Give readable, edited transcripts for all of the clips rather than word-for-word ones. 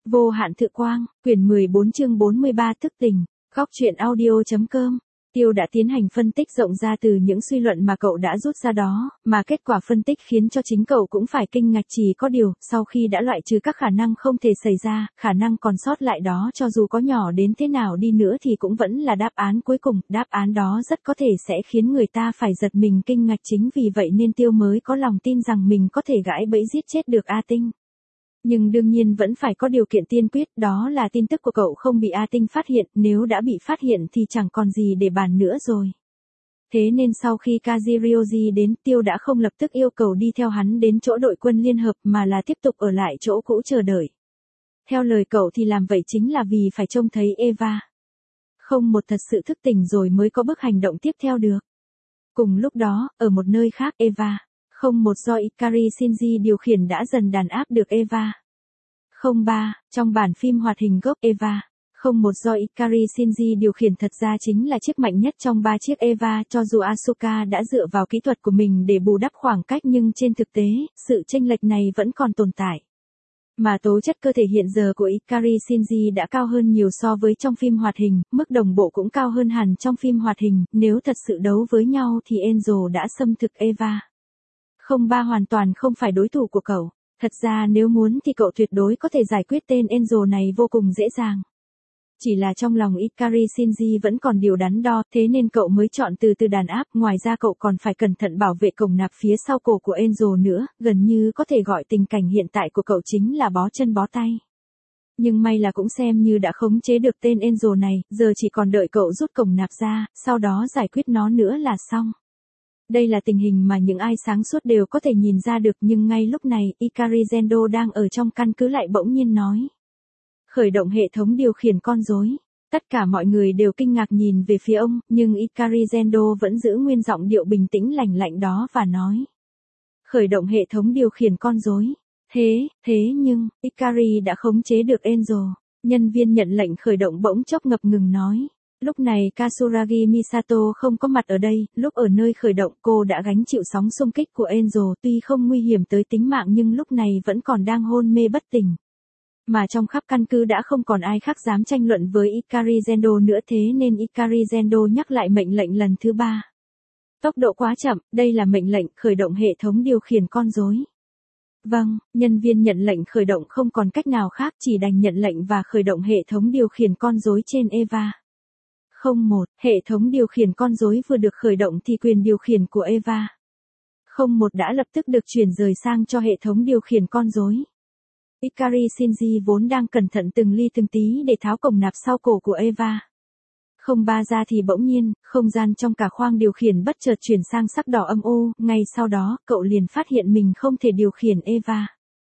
Vô hạn thực quang, quyển 14 chương 43 thức tỉnh, góc truyện audio.com. Tiêu đã tiến hành phân tích rộng ra từ những suy luận mà cậu đã rút ra đó, mà kết quả phân tích khiến cho chính cậu cũng phải kinh ngạc. Chỉ có điều, sau khi đã loại trừ các khả năng không thể xảy ra, khả năng còn sót lại đó cho dù có nhỏ đến thế nào đi nữa thì cũng vẫn là đáp án cuối cùng. Đáp án đó rất có thể sẽ khiến người ta phải giật mình kinh ngạc, chính vì vậy nên Tiêu mới có lòng tin rằng mình có thể gãi bẫy giết chết được A Tinh. Nhưng đương nhiên vẫn phải có điều kiện tiên quyết, đó là tin tức của cậu không bị A Tinh phát hiện, nếu đã bị phát hiện thì chẳng còn gì để bàn nữa rồi. Thế nên sau khi Kazirioji đến, Tiêu đã không lập tức yêu cầu đi theo hắn đến chỗ đội quân liên hợp mà là tiếp tục ở lại chỗ cũ chờ đợi. Theo lời cậu thì làm vậy chính là vì phải trông thấy Eva. Không một thật sự thức tỉnh rồi mới có bước hành động tiếp theo được. Cùng lúc đó, ở một nơi khác, Eva. Không một do Ikari Shinji điều khiển đã dần đàn áp được Eva. 03, trong bản phim hoạt hình gốc Eva. Không một do Ikari Shinji điều khiển thật ra chính là chiếc mạnh nhất trong 3 chiếc Eva, cho dù Asuka đã dựa vào kỹ thuật của mình để bù đắp khoảng cách nhưng trên thực tế, sự chênh lệch này vẫn còn tồn tại. Mà tố chất cơ thể hiện giờ của Ikari Shinji đã cao hơn nhiều so với trong phim hoạt hình, mức đồng bộ cũng cao hơn hẳn trong phim hoạt hình, nếu thật sự đấu với nhau thì Enzo đã xâm thực Eva. 03 hoàn toàn không phải đối thủ của cậu. Thật ra nếu muốn thì cậu tuyệt đối có thể giải quyết tên Enzo này vô cùng dễ dàng. Chỉ là trong lòng Ikari Shinji vẫn còn điều đắn đo, thế nên cậu mới chọn từ từ đàn áp. Ngoài ra cậu còn phải cẩn thận bảo vệ cổng nạp phía sau cổ của Enzo nữa, gần như có thể gọi tình cảnh hiện tại của cậu chính là bó chân bó tay. Nhưng may là cũng xem như đã khống chế được tên Enzo này, giờ chỉ còn đợi cậu rút cổng nạp ra, sau đó giải quyết nó nữa là xong. Đây là tình hình mà những ai sáng suốt đều có thể nhìn ra được, nhưng ngay lúc này, Ikari Zendo đang ở trong căn cứ lại bỗng nhiên nói. Khởi động hệ thống điều khiển con rối. Tất cả mọi người đều kinh ngạc nhìn về phía ông, nhưng Ikari Zendo vẫn giữ nguyên giọng điệu bình tĩnh lành lạnh đó và nói. Khởi động hệ thống điều khiển con rối. Thế nhưng, Ikari đã khống chế được Enzo. Nhân viên nhận lệnh khởi động bỗng chốc ngập ngừng nói. Lúc này Kasuragi Misato không có mặt ở đây, lúc ở nơi khởi động cô đã gánh chịu sóng xung kích của Enzo, tuy không nguy hiểm tới tính mạng nhưng lúc này vẫn còn đang hôn mê bất tỉnh. Mà trong khắp căn cứ đã không còn ai khác dám tranh luận với Ikari Zendo nữa, thế nên Ikari Zendo nhắc lại mệnh lệnh lần thứ 3. Tốc độ quá chậm, đây là mệnh lệnh khởi động hệ thống điều khiển con rối. Vâng, nhân viên nhận lệnh khởi động không còn cách nào khác, chỉ đành nhận lệnh và khởi động hệ thống điều khiển con rối trên Eva. 01, hệ thống điều khiển con rối vừa được khởi động thì quyền điều khiển của Eva 01 đã lập tức được chuyển rời sang cho hệ thống điều khiển con rối. Ikari Shinji vốn đang cẩn thận từng ly từng tí để tháo cổng nạp sau cổ của Eva 03 ra thì bỗng nhiên, không gian trong cả khoang điều khiển bất chợt chuyển sang sắc đỏ âm u, ngay sau đó, cậu liền phát hiện mình không thể điều khiển Eva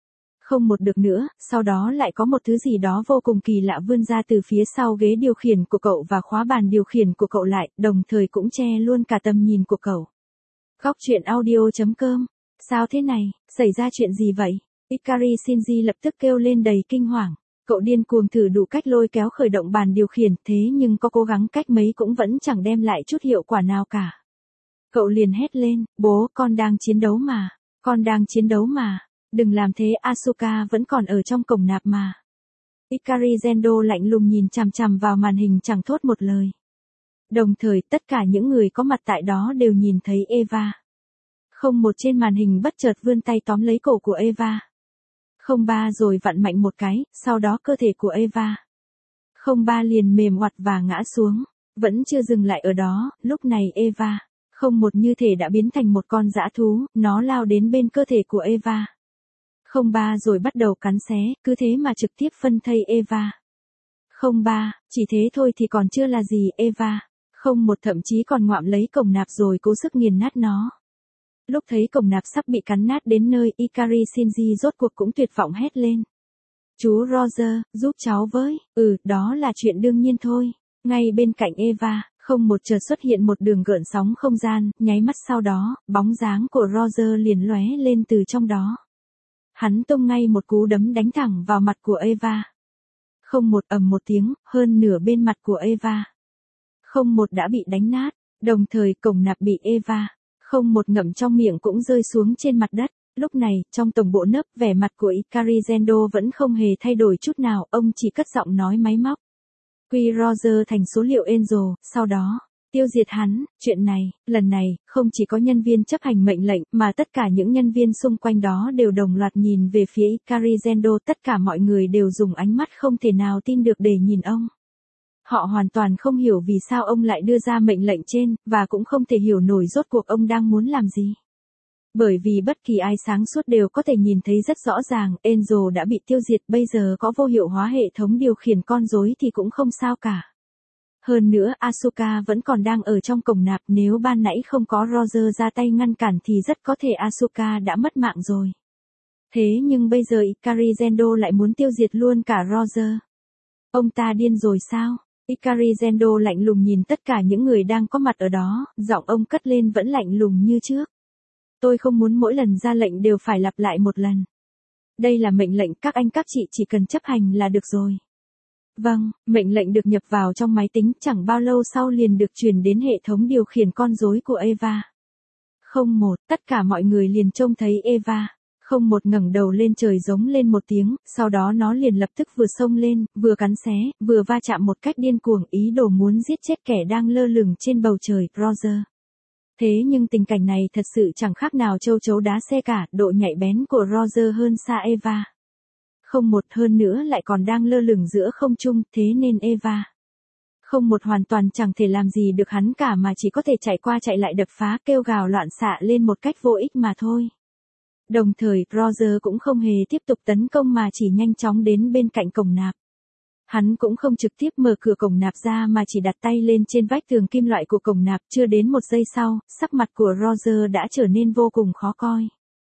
01 được nữa, sau đó lại có một thứ gì đó vô cùng kỳ lạ vươn ra từ phía sau ghế điều khiển của cậu và khóa bàn điều khiển của cậu lại, đồng thời cũng che luôn cả tầm nhìn của cậu. Góc truyện audio.com. Sao thế này, xảy ra chuyện gì vậy? Ikari Shinji lập tức kêu lên đầy kinh hoàng. Cậu điên cuồng thử đủ cách lôi kéo khởi động bàn điều khiển, thế nhưng có cố gắng cách mấy cũng vẫn chẳng đem lại chút hiệu quả nào cả. Cậu liền hét lên, bố, con đang chiến đấu mà. Con đang chiến đấu mà. Đừng làm thế, Asuka vẫn còn ở trong cổng nạp mà. Ikari Zendo lạnh lùng nhìn chằm chằm vào màn hình chẳng thốt một lời. Đồng thời, tất cả những người có mặt tại đó đều nhìn thấy Eva 01 trên màn hình bất chợt vươn tay tóm lấy cổ của Eva 03 rồi vặn mạnh một cái, sau đó cơ thể của Eva 03 liền mềm oặt và ngã xuống. Vẫn chưa dừng lại ở đó, lúc này Eva 01 như thể đã biến thành một con dã thú, nó lao đến bên cơ thể của Eva 03 rồi bắt đầu cắn xé, cứ thế mà trực tiếp phân thây Eva 03, chỉ thế thôi thì còn chưa là gì, Eva 01 thậm chí còn ngoạm lấy cổng nạp rồi cố sức nghiền nát nó. Lúc thấy cổng nạp sắp bị cắn nát đến nơi, Ikari Shinji rốt cuộc cũng tuyệt vọng hét lên. Chú Roger, giúp cháu với. Đó là chuyện đương nhiên thôi. Ngay bên cạnh Eva 01 chợt xuất hiện một đường gợn sóng không gian, nháy mắt sau đó, bóng dáng của Roger liền lóe lên từ trong đó. Hắn tung ngay một cú đấm đánh thẳng vào mặt của Eva 01 ầm một tiếng, hơn nửa bên mặt của Eva 01 đã bị đánh nát, đồng thời cổng nạp bị Eva 01 ngậm trong miệng cũng rơi xuống trên mặt đất. Lúc này, trong tổng bộ nấp, vẻ mặt của Ikari Zendo vẫn không hề thay đổi chút nào, ông chỉ cất giọng nói máy móc. Quy Roger thành số liệu Angel, sau đó, tiêu diệt hắn. Chuyện này, lần này, không chỉ có nhân viên chấp hành mệnh lệnh, mà tất cả những nhân viên xung quanh đó đều đồng loạt nhìn về phía Ikari Zendo, tất cả mọi người đều dùng ánh mắt không thể nào tin được để nhìn ông. Họ hoàn toàn không hiểu vì sao ông lại đưa ra mệnh lệnh trên, và cũng không thể hiểu nổi rốt cuộc ông đang muốn làm gì. Bởi vì bất kỳ ai sáng suốt đều có thể nhìn thấy rất rõ ràng, Angel đã bị tiêu diệt, bây giờ có vô hiệu hóa hệ thống điều khiển con rối thì cũng không sao cả. Hơn nữa Asuka vẫn còn đang ở trong cổng nạp, nếu ban nãy không có Roger ra tay ngăn cản thì rất có thể Asuka đã mất mạng rồi. Thế nhưng bây giờ Ikari Zendo lại muốn tiêu diệt luôn cả Roger. Ông ta điên rồi sao? Ikari Zendo lạnh lùng nhìn tất cả những người đang có mặt ở đó, giọng ông cất lên vẫn lạnh lùng như trước. Tôi không muốn mỗi lần ra lệnh đều phải lặp lại một lần. Đây là mệnh lệnh, các anh các chị chỉ cần chấp hành là được rồi. Vâng, mệnh lệnh được nhập vào trong máy tính, chẳng bao lâu sau liền được truyền đến hệ thống điều khiển con rối của Eva. 01, tất cả mọi người liền trông thấy Eva. 01 ngẩng đầu lên trời giống lên một tiếng, sau đó nó liền lập tức vừa xông lên, vừa cắn xé, vừa va chạm một cách điên cuồng, ý đồ muốn giết chết kẻ đang lơ lửng trên bầu trời, Roger. Thế nhưng tình cảnh này thật sự chẳng khác nào châu chấu đá xe cả, độ nhạy bén của Roger hơn xa Eva. 01 hơn nữa lại còn đang lơ lửng giữa không trung, thế nên Eva. 01 hoàn toàn chẳng thể làm gì được hắn cả mà chỉ có thể chạy qua chạy lại đập phá, kêu gào loạn xạ lên một cách vô ích mà thôi. Đồng thời, Roger cũng không hề tiếp tục tấn công mà chỉ nhanh chóng đến bên cạnh cổng nạp. Hắn cũng không trực tiếp mở cửa cổng nạp ra mà chỉ đặt tay lên trên vách tường kim loại của cổng nạp, chưa đến một giây sau, sắc mặt của Roger đã trở nên vô cùng khó coi.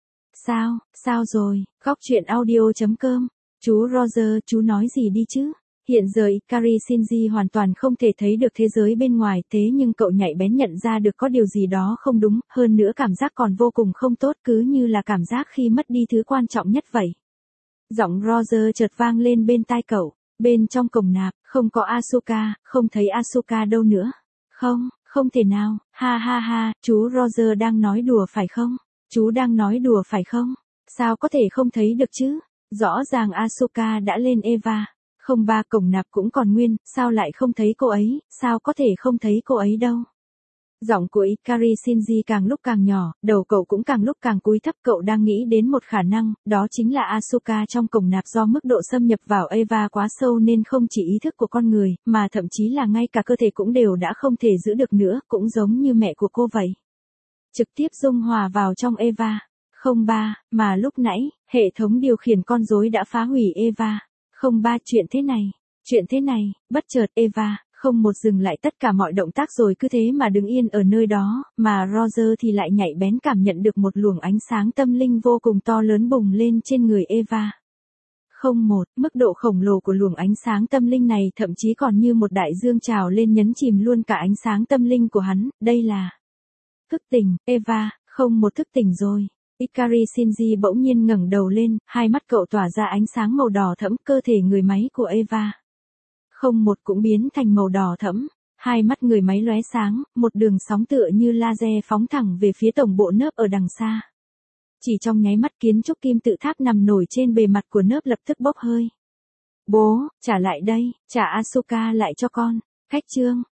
Sao rồi, góc truyện audio.com, chú Roger, chú nói gì đi chứ? Hiện giờ Ikari Shinji hoàn toàn không thể thấy được thế giới bên ngoài, thế nhưng cậu nhạy bén nhận ra được có điều gì đó không đúng, hơn nữa cảm giác còn vô cùng không tốt, cứ như là cảm giác khi mất đi thứ quan trọng nhất vậy. Giọng Roger chợt vang lên bên tai cậu, bên trong cổng nạp, không có Asuka, không thấy Asuka đâu nữa. Không thể nào, ha ha ha, chú Roger đang nói đùa phải không? Chú đang nói đùa phải không? Sao có thể không thấy được chứ? Rõ ràng Asuka đã lên Eva. 03 cổng nạp cũng còn nguyên, sao lại không thấy cô ấy, sao có thể không thấy cô ấy đâu? Giọng của Ikari Shinji càng lúc càng nhỏ, đầu cậu cũng càng lúc càng cúi thấp, cậu đang nghĩ đến một khả năng, đó chính là Asuka trong cổng nạp do mức độ xâm nhập vào Eva quá sâu nên không chỉ ý thức của con người, mà thậm chí là ngay cả cơ thể cũng đều đã không thể giữ được nữa, cũng giống như mẹ của cô vậy. Trực tiếp dung hòa vào trong Eva. 03, mà lúc nãy, hệ thống điều khiển con rối đã phá hủy Eva. 03 chuyện thế này, bất chợt Eva, 01 dừng lại tất cả mọi động tác rồi cứ thế mà đứng yên ở nơi đó, mà Roger thì lại nhạy bén cảm nhận được một luồng ánh sáng tâm linh vô cùng to lớn bùng lên trên người Eva. 01, mức độ khổng lồ của luồng ánh sáng tâm linh này thậm chí còn như một đại dương trào lên nhấn chìm luôn cả ánh sáng tâm linh của hắn, đây là thức tỉnh, Eva, 01 thức tỉnh rồi. Ikari Shinji bỗng nhiên ngẩng đầu lên, hai mắt cậu tỏa ra ánh sáng màu đỏ thẫm, cơ thể người máy của Eva. 01 cũng biến thành màu đỏ thẫm, hai mắt người máy lóe sáng, một đường sóng tựa như laser phóng thẳng về phía tổng bộ nớp ở đằng xa. Chỉ trong nháy mắt kiến trúc kim tự tháp nằm nổi trên bề mặt của nớp lập tức bốc hơi. Bố, trả lại đây, trả Asuka lại cho con. Khách chương.